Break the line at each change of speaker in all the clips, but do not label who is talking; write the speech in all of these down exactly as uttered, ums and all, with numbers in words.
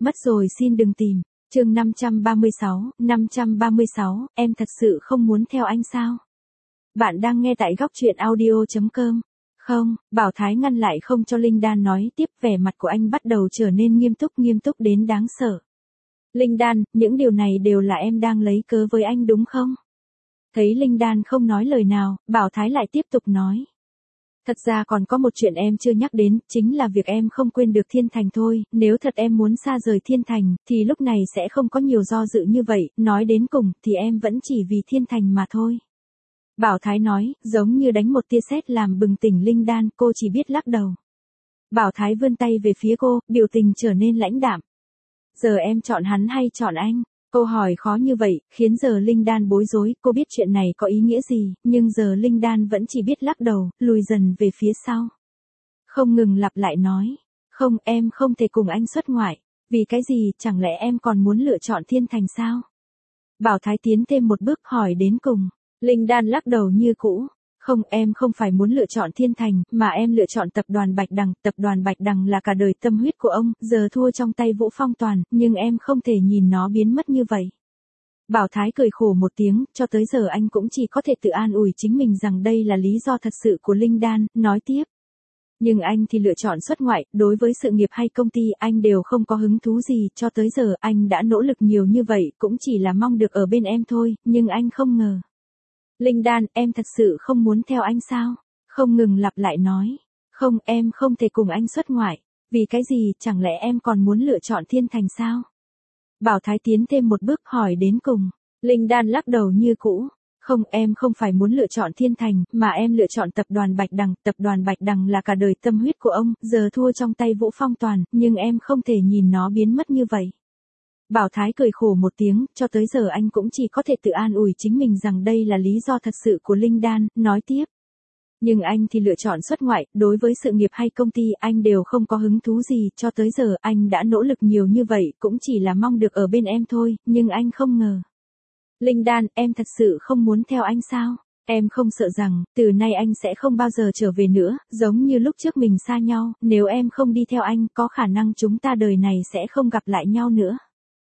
Mất rồi xin đừng tìm. Chương năm trăm ba mươi sáu, năm trăm ba mươi sáu, em thật sự không muốn theo anh sao? Bạn đang nghe tại góc truyện audio chấm com. Không, Bảo Thái ngăn lại không cho Linh Đan nói tiếp, vẻ mặt của anh bắt đầu trở nên nghiêm túc nghiêm túc đến đáng sợ. Linh Đan, những điều này đều là em đang lấy cớ với anh đúng không? Thấy Linh Đan không nói lời nào, Bảo Thái lại tiếp tục nói. Thật ra còn có một chuyện em chưa nhắc đến, chính là việc em không quên được Thiên Thành thôi, nếu thật em muốn xa rời Thiên Thành, thì lúc này sẽ không có nhiều do dự như vậy, nói đến cùng, thì em vẫn chỉ vì Thiên Thành mà thôi. Bảo Thái nói, giống như đánh một tia sét làm bừng tỉnh Linh Đan, cô chỉ biết lắc đầu. Bảo Thái vươn tay về phía cô, biểu tình trở nên lãnh đạm. Giờ em chọn hắn hay chọn anh? Câu hỏi khó như vậy, khiến giờ Linh Đan bối rối, cô biết chuyện này có ý nghĩa gì, nhưng giờ Linh Đan vẫn chỉ biết lắc đầu, lùi dần về phía sau. Không ngừng lặp lại nói, không, em không thể cùng anh xuất ngoại. Vì cái gì, chẳng lẽ em còn muốn lựa chọn Thiên Thành sao? Bảo Thái tiến thêm một bước hỏi đến cùng. Linh Đan lắc đầu như cũ. Không, em không phải muốn lựa chọn Thiên Thành, mà em lựa chọn tập đoàn Bạch Đằng. Tập đoàn Bạch Đằng là cả đời tâm huyết của ông, giờ thua trong tay Vũ Phong Toàn, nhưng em không thể nhìn nó biến mất như vậy. Bảo Thái cười khổ một tiếng, cho tới giờ anh cũng chỉ có thể tự an ủi chính mình rằng đây là lý do thật sự của Linh Đan, nói tiếp. Nhưng anh thì lựa chọn xuất ngoại, đối với sự nghiệp hay công ty anh đều không có hứng thú gì, cho tới giờ anh đã nỗ lực nhiều như vậy, cũng chỉ là mong được ở bên em thôi, nhưng anh không ngờ. Linh Đan, em thật sự không muốn theo anh sao? Không ngừng lặp lại nói. Không, em không thể cùng anh xuất ngoại. Vì cái gì, chẳng lẽ em còn muốn lựa chọn Thiên Thành sao? Bảo Thái tiến thêm một bước hỏi đến cùng. Linh Đan lắc đầu như cũ. Không, em không phải muốn lựa chọn Thiên Thành, mà em lựa chọn tập đoàn Bạch Đằng. Tập đoàn Bạch Đằng là cả đời tâm huyết của ông, giờ thua trong tay Vũ Phong Toàn, nhưng em không thể nhìn nó biến mất như vậy. Bảo Thái cười khổ một tiếng, cho tới giờ anh cũng chỉ có thể tự an ủi chính mình rằng đây là lý do thật sự của Linh Đan, nói tiếp. Nhưng anh thì lựa chọn xuất ngoại, đối với sự nghiệp hay công ty anh đều không có hứng thú gì, cho tới giờ anh đã nỗ lực nhiều như vậy, cũng chỉ là mong được ở bên em thôi, nhưng anh không ngờ. Linh Đan, em thật sự không muốn theo anh sao? Em không sợ rằng, từ nay anh sẽ không bao giờ trở về nữa, giống như lúc trước mình xa nhau, nếu em không đi theo anh, có khả năng chúng ta đời này sẽ không gặp lại nhau nữa.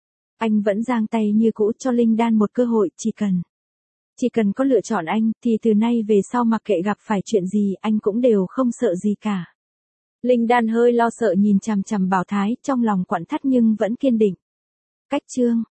Anh vẫn giang tay như cũ cho Linh Đan một cơ hội, chỉ cần. Chỉ cần có lựa chọn anh, thì từ nay về sau mặc kệ gặp phải chuyện gì, anh cũng đều không sợ gì cả. Linh Đan hơi lo sợ nhìn chằm chằm Bảo Thái, trong lòng quặn thắt nhưng vẫn kiên định. Cách chương.